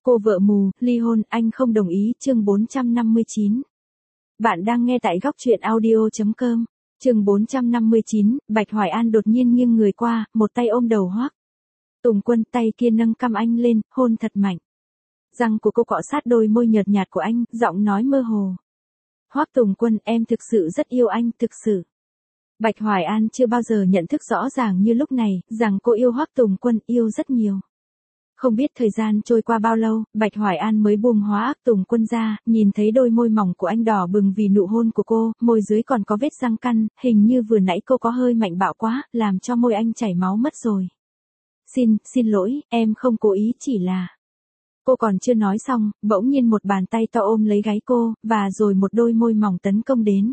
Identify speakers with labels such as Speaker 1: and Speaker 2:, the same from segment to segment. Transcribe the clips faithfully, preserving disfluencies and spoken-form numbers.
Speaker 1: Cô vợ mù, ly hôn, anh không đồng ý, chương bốn trăm năm mươi chín. Bạn đang nghe tại góc truyện audio.com. Chương bốn trăm năm mươi chín, Bạch Hoài An đột nhiên nghiêng người qua, một tay ôm đầu Hoắc Tùng Quân, tay kia nâng cằm anh lên, hôn thật mạnh. Răng của cô cọ sát đôi môi nhợt nhạt của anh, giọng nói mơ hồ. Hoắc Tùng Quân, em thực sự rất yêu anh, thực sự. Bạch Hoài An chưa bao giờ nhận thức rõ ràng như lúc này, rằng cô yêu Hoắc Tùng Quân, yêu rất nhiều. Không biết thời gian trôi qua bao lâu, Bạch Hoài An mới buông Hoắc Tùng Quân ra, nhìn thấy đôi môi mỏng của anh đỏ bừng vì nụ hôn của cô, môi dưới còn có vết răng căn, hình như vừa nãy cô có hơi mạnh bạo quá, làm cho môi anh chảy máu mất rồi. Xin, xin lỗi, em không cố ý, chỉ là... Cô còn chưa nói xong, bỗng nhiên một bàn tay to ôm lấy gáy cô, và rồi một đôi môi mỏng tấn công đến.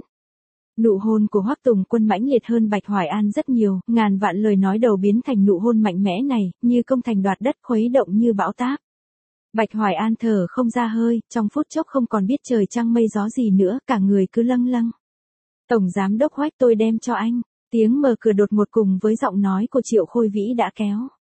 Speaker 1: Nụ hôn của Hoắc Tùng Quân mãnh liệt hơn Bạch Hoài An rất nhiều, ngàn vạn lời nói đầu biến thành nụ hôn mạnh mẽ này, như công thành đoạt đất, khuấy động như bão táp. Bạch Hoài An thở không ra hơi, trong phút chốc không còn biết trời trăng mây gió gì nữa, cả người cứ lâng lâng. Tổng giám đốc Hoắc, tôi đem cho anh. Tiếng mở cửa đột ngột cùng với giọng nói của Triệu Khôi Vĩ đã kéo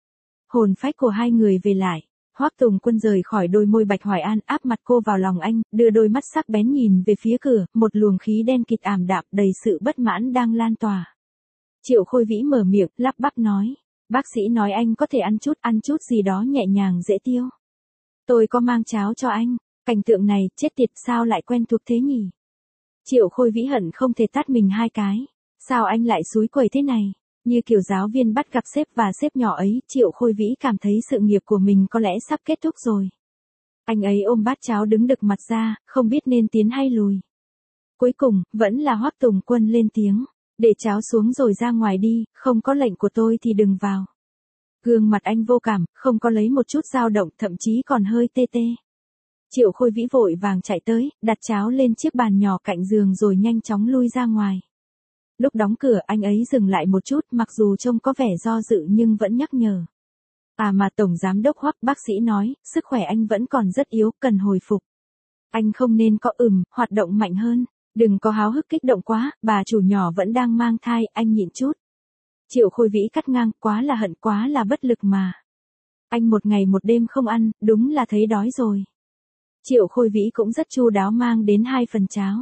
Speaker 1: hồn phách của hai người về lại. Hoắc Tùng Quân rời khỏi đôi môi Bạch Hoài An, áp mặt cô vào lòng anh, đưa đôi mắt sắc bén nhìn về phía cửa, một luồng khí đen kịt ảm đạm đầy sự bất mãn đang lan tỏa. Triệu Khôi Vĩ mở miệng, lắp bắp nói, bác sĩ nói anh có thể ăn chút, ăn chút gì đó nhẹ nhàng dễ tiêu. Tôi có mang cháo cho anh. Cảnh tượng này, chết tiệt, sao lại quen thuộc thế nhỉ? Triệu Khôi Vĩ hận không thể tát mình hai cái. Sao anh lại xúi quẩy thế này? Như kiểu giáo viên bắt gặp sếp và sếp nhỏ ấy, Triệu Khôi Vĩ cảm thấy sự nghiệp của mình có lẽ sắp kết thúc rồi. Anh ấy ôm bát cháo đứng đực mặt ra, không biết nên tiến hay lùi. Cuối cùng, vẫn là Hoắc Tùng Quân lên tiếng, để cháo xuống rồi ra ngoài đi, không có lệnh của tôi thì đừng vào. Gương mặt anh vô cảm, không có lấy một chút dao động, thậm chí còn hơi tê tê. Triệu Khôi Vĩ vội vàng chạy tới, đặt cháo lên chiếc bàn nhỏ cạnh giường rồi nhanh chóng lui ra ngoài. Lúc đóng cửa anh ấy dừng lại một chút, mặc dù trông có vẻ do dự nhưng vẫn nhắc nhở. À mà Tổng Giám đốc Hoắc, bác sĩ nói, sức khỏe anh vẫn còn rất yếu, cần hồi phục. Anh không nên có ừm, hoạt động mạnh hơn. Đừng có háo hức kích động quá, bà chủ nhỏ vẫn đang mang thai, anh nhịn chút. Triệu Khôi Vĩ cắt ngang, quá là hận, quá là bất lực mà. Anh một ngày một đêm không ăn, đúng là thấy đói rồi. Triệu Khôi Vĩ cũng rất chu đáo mang đến hai phần cháo.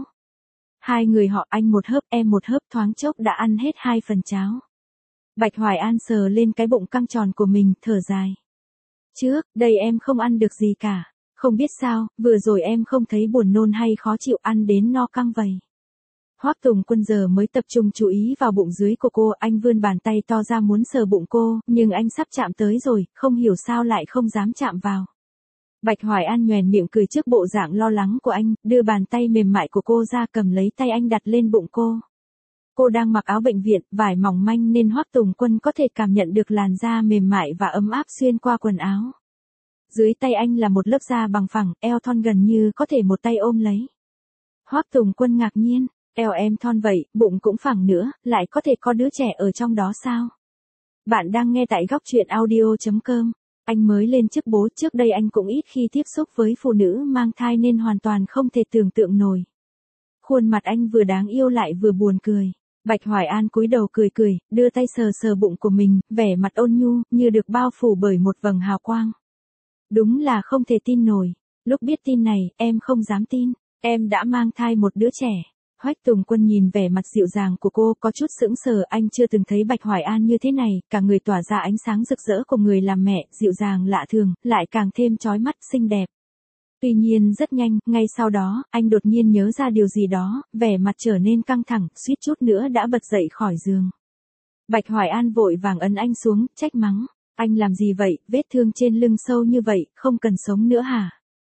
Speaker 1: Hai người họ, anh một hớp, em một hớp, thoáng chốc đã ăn hết hai phần cháo. Bạch Hoài An sờ lên cái bụng căng tròn của mình, thở dài. Trước, đây em không ăn được gì cả. Không biết sao, vừa rồi em không thấy buồn nôn hay khó chịu, ăn đến no căng vậy. Hoắc Tùng Quân giờ mới tập trung chú ý vào bụng dưới của cô, anh vươn bàn tay to ra muốn sờ bụng cô, nhưng anh sắp chạm tới rồi, không hiểu sao lại không dám chạm vào. Bạch Hoài An nhoẻn miệng cười trước bộ dạng lo lắng của anh, đưa bàn tay mềm mại của cô ra cầm lấy tay anh đặt lên bụng cô. Cô đang mặc áo bệnh viện, vải mỏng manh nên Hoắc Tùng Quân có thể cảm nhận được làn da mềm mại và ấm áp xuyên qua quần áo. Dưới tay anh là một lớp da bằng phẳng, eo thon gần như có thể một tay ôm lấy. Hoắc Tùng Quân ngạc nhiên, eo em thon vậy, bụng cũng phẳng nữa, lại có thể có đứa trẻ ở trong đó sao? Bạn đang nghe tại góc truyện audio.com. Anh mới lên chức bố, trước đây anh cũng ít khi tiếp xúc với phụ nữ mang thai nên hoàn toàn không thể tưởng tượng nổi. Khuôn mặt anh vừa đáng yêu lại vừa buồn cười. Bạch Hoài An cúi đầu cười cười, đưa tay sờ sờ bụng của mình, vẻ mặt ôn nhu, như được bao phủ bởi một vầng hào quang. Đúng là không thể tin nổi. Lúc biết tin này, em không dám tin. Em đã mang thai một đứa trẻ. Hoắc Tùng Quân nhìn vẻ mặt dịu dàng của cô, có chút sững sờ, anh chưa từng thấy Bạch Hoài An như thế này, cả người tỏa ra ánh sáng rực rỡ của người làm mẹ, dịu dàng lạ thường, lại càng thêm chói mắt, xinh đẹp. Tuy nhiên rất nhanh, ngay sau đó, anh đột nhiên nhớ ra điều gì đó, vẻ mặt trở nên căng thẳng, suýt chút nữa đã bật dậy khỏi giường. Bạch Hoài An vội vàng ấn anh xuống, trách mắng, anh làm gì vậy, vết thương trên lưng sâu như vậy, không cần sống nữa hả?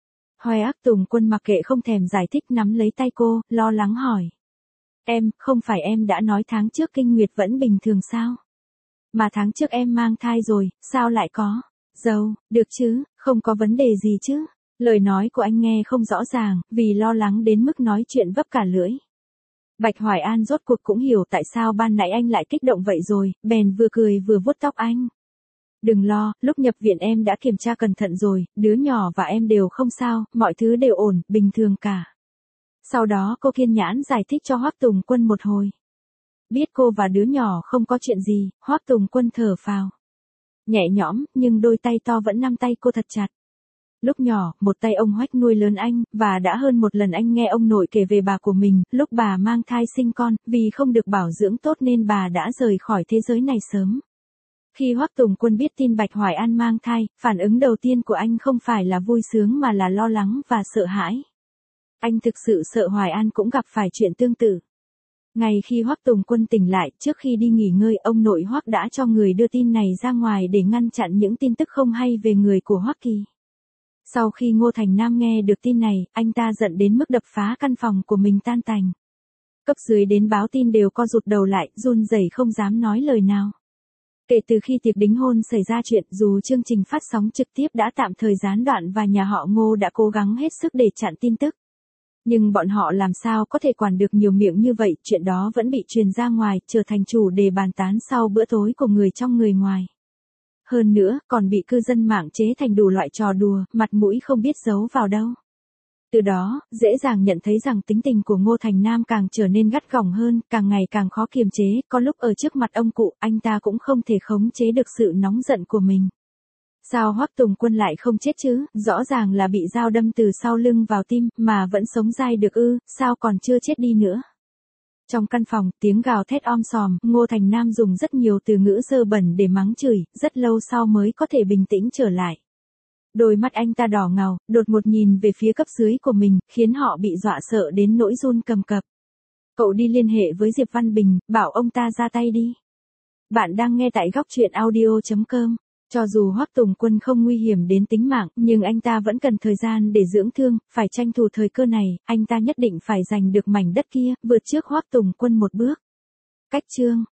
Speaker 1: Hoắc Tùng Quân mặc kệ không thèm giải thích, nắm lấy tay cô, lo lắng hỏi. Em, không phải em đã nói tháng trước kinh nguyệt vẫn bình thường sao? Mà tháng trước em mang thai rồi, sao lại có? Dâu, được chứ, không có vấn đề gì chứ? Lời nói của anh nghe không rõ ràng, vì lo lắng đến mức nói chuyện vấp cả lưỡi. Bạch Hoài An rốt cuộc cũng hiểu tại sao ban nãy anh lại kích động vậy rồi, bèn vừa cười vừa vuốt tóc anh. Đừng lo, lúc nhập viện em đã kiểm tra cẩn thận rồi, đứa nhỏ và em đều không sao, mọi thứ đều ổn, bình thường cả. Sau đó cô kiên nhẫn giải thích cho Hoắc Tùng Quân một hồi. Biết cô và đứa nhỏ không có chuyện gì, Hoắc Tùng Quân thở phào nhẹ nhõm, nhưng đôi tay to vẫn nắm tay cô thật chặt. Lúc nhỏ, một tay ông Hoách nuôi lớn anh, và đã hơn một lần anh nghe ông nội kể về bà của mình, lúc bà mang thai sinh con, vì không được bảo dưỡng tốt nên bà đã rời khỏi thế giới này sớm. Khi Hoắc Tùng Quân biết tin Bạch Hoài An mang thai, phản ứng đầu tiên của anh không phải là vui sướng mà là lo lắng và sợ hãi. Anh thực sự sợ Hoài An cũng gặp phải chuyện tương tự. Ngày khi Hoắc Tùng Quân tỉnh lại, trước khi đi nghỉ ngơi, ông nội Hoắc đã cho người đưa tin này ra ngoài để ngăn chặn những tin tức không hay về người của Hoắc Kỳ. Sau khi Ngô Thành Nam nghe được tin này, anh ta giận đến mức đập phá căn phòng của mình tan tành. Cấp dưới đến báo tin đều co rụt đầu lại, run rẩy không dám nói lời nào. Kể từ khi tiệc đính hôn xảy ra chuyện, dù chương trình phát sóng trực tiếp đã tạm thời gián đoạn và nhà họ Ngô đã cố gắng hết sức để chặn tin tức. Nhưng bọn họ làm sao có thể quản được nhiều miệng như vậy, chuyện đó vẫn bị truyền ra ngoài, trở thành chủ đề bàn tán sau bữa tối của người trong người ngoài. Hơn nữa, còn bị cư dân mạng chế thành đủ loại trò đùa, mặt mũi không biết giấu vào đâu. Từ đó, dễ dàng nhận thấy rằng tính tình của Ngô Thành Nam càng trở nên gắt gỏng hơn, càng ngày càng khó kiềm chế, có lúc ở trước mặt ông cụ, anh ta cũng không thể khống chế được sự nóng giận của mình. Sao Hoắc Tùng Quân lại không chết chứ, rõ ràng là bị dao đâm từ sau lưng vào tim, mà vẫn sống dai được ư, sao còn chưa chết đi nữa. Trong căn phòng, tiếng gào thét om sòm, Ngô Thành Nam dùng rất nhiều từ ngữ dơ bẩn để mắng chửi, rất lâu sau mới có thể bình tĩnh trở lại. Đôi mắt anh ta đỏ ngầu, đột ngột nhìn về phía cấp dưới của mình, khiến họ bị dọa sợ đến nỗi run cầm cập. Cậu đi liên hệ với Diệp Văn Bình, bảo ông ta ra tay đi. Bạn đang nghe tại góc truyện audio chấm com. Cho dù Hoắc Tùng Quân không nguy hiểm đến tính mạng, nhưng anh ta vẫn cần thời gian để dưỡng thương, phải tranh thủ thời cơ này, anh ta nhất định phải giành được mảnh đất kia, vượt trước Hoắc Tùng Quân một bước. Cách chương